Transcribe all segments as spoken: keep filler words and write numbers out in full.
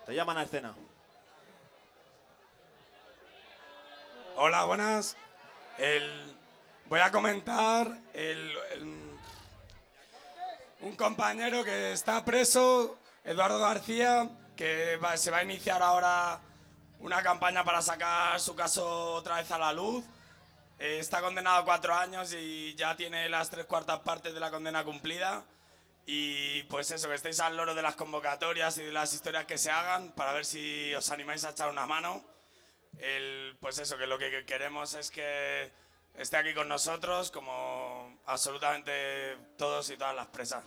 Te llaman a escena. Hola, buenas. El, voy a comentar el, el, un compañero que está preso, Eduardo García, que va, se va a iniciar ahora una campaña para sacar su caso otra vez a la luz. Eh, está condenado a cuatro años y ya tiene las tres cuartas partes de la condena cumplida. Y pues eso, que estéis al loro de las convocatorias y de las historias que se hagan para ver si os animáis a echar una mano. El, pues eso, que lo que queremos es que esté aquí con nosotros como absolutamente todos y todas las presas.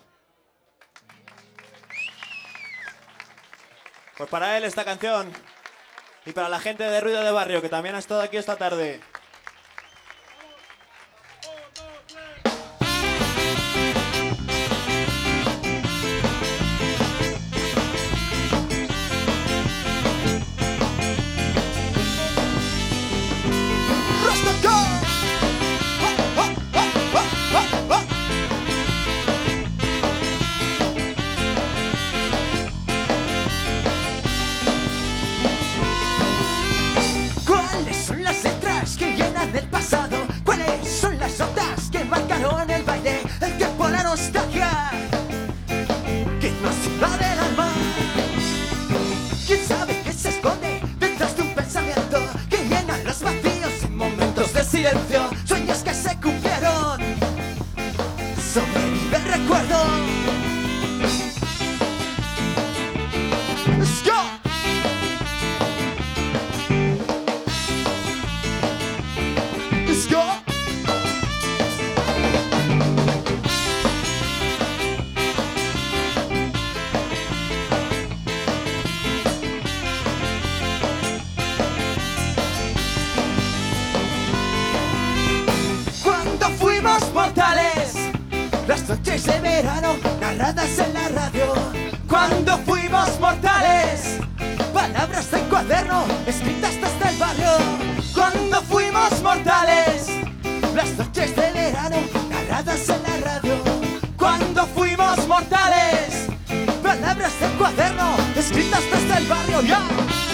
Pues para él esta canción y para la gente de Ruido de Barrio que también ha estado aquí esta tarde. ¿Cuáles son las letras que llenan el pasado? ¿Cuáles son las notas que marcaron el baile? El tiempo, la nostalgia que nos invade el alma. ¿Quién sabe qué se esconde detrás de un pensamiento que llena los vacíos en momentos de silencio? Sueños que se cumplieron, sobrevive el recuerdo. Let's go! Let's go! Cuando fuimos mortales, las noches de verano narradas en la radio. Cuando fuimos mortales, palabras en cuaderno escritas desde el barrio. Cuando fuimos mortales, las noches de verano narradas en la radio. Cuando fuimos mortales, palabras en cuaderno escritas desde el barrio. ¡Ya!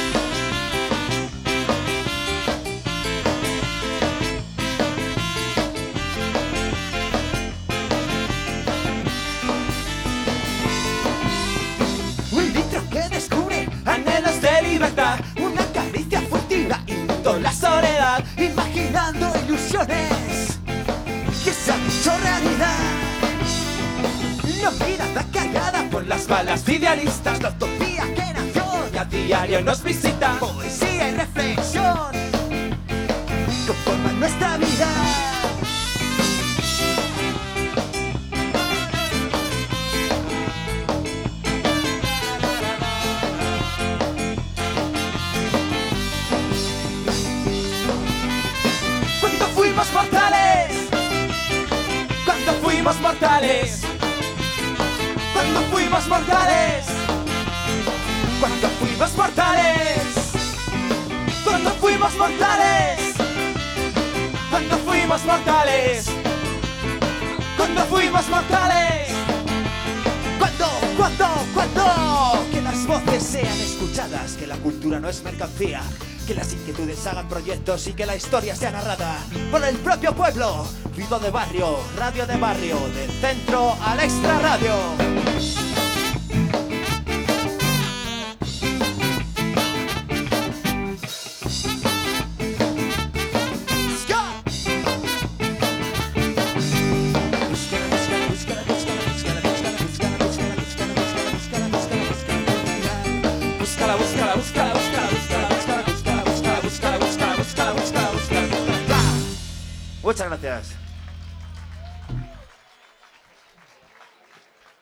Un litro que descubre anhelos de libertad, una caricia furtiva inundó la soledad, imaginando ilusiones que se han hecho realidad. Una mirada cargada por las balas idealistas, la utopía que nació y a diario nos visita. Poesía y reflexión conforman nuestra vida. Cuando fuimos mortales, cuando fuimos mortales, cuando fuimos mortales, cuando fuimos mortales, cuando fuimos mortales, cuando fuimos mortales, cuando fuimos mortales, cuando, cuando, cuando, que las voces sean escuchadas, que la cultura no es mercancía, que las inquietudes hagan proyectos y que la historia sea narrada por el propio pueblo. Ruido de Barrio, radio de barrio, del centro al extra radio. Búscala, búscala, búscala, búscala, búscala, búscala, búscala, búscala, búscala, búscala, búscala, búscala, búscala, búscala. Muchas gracias.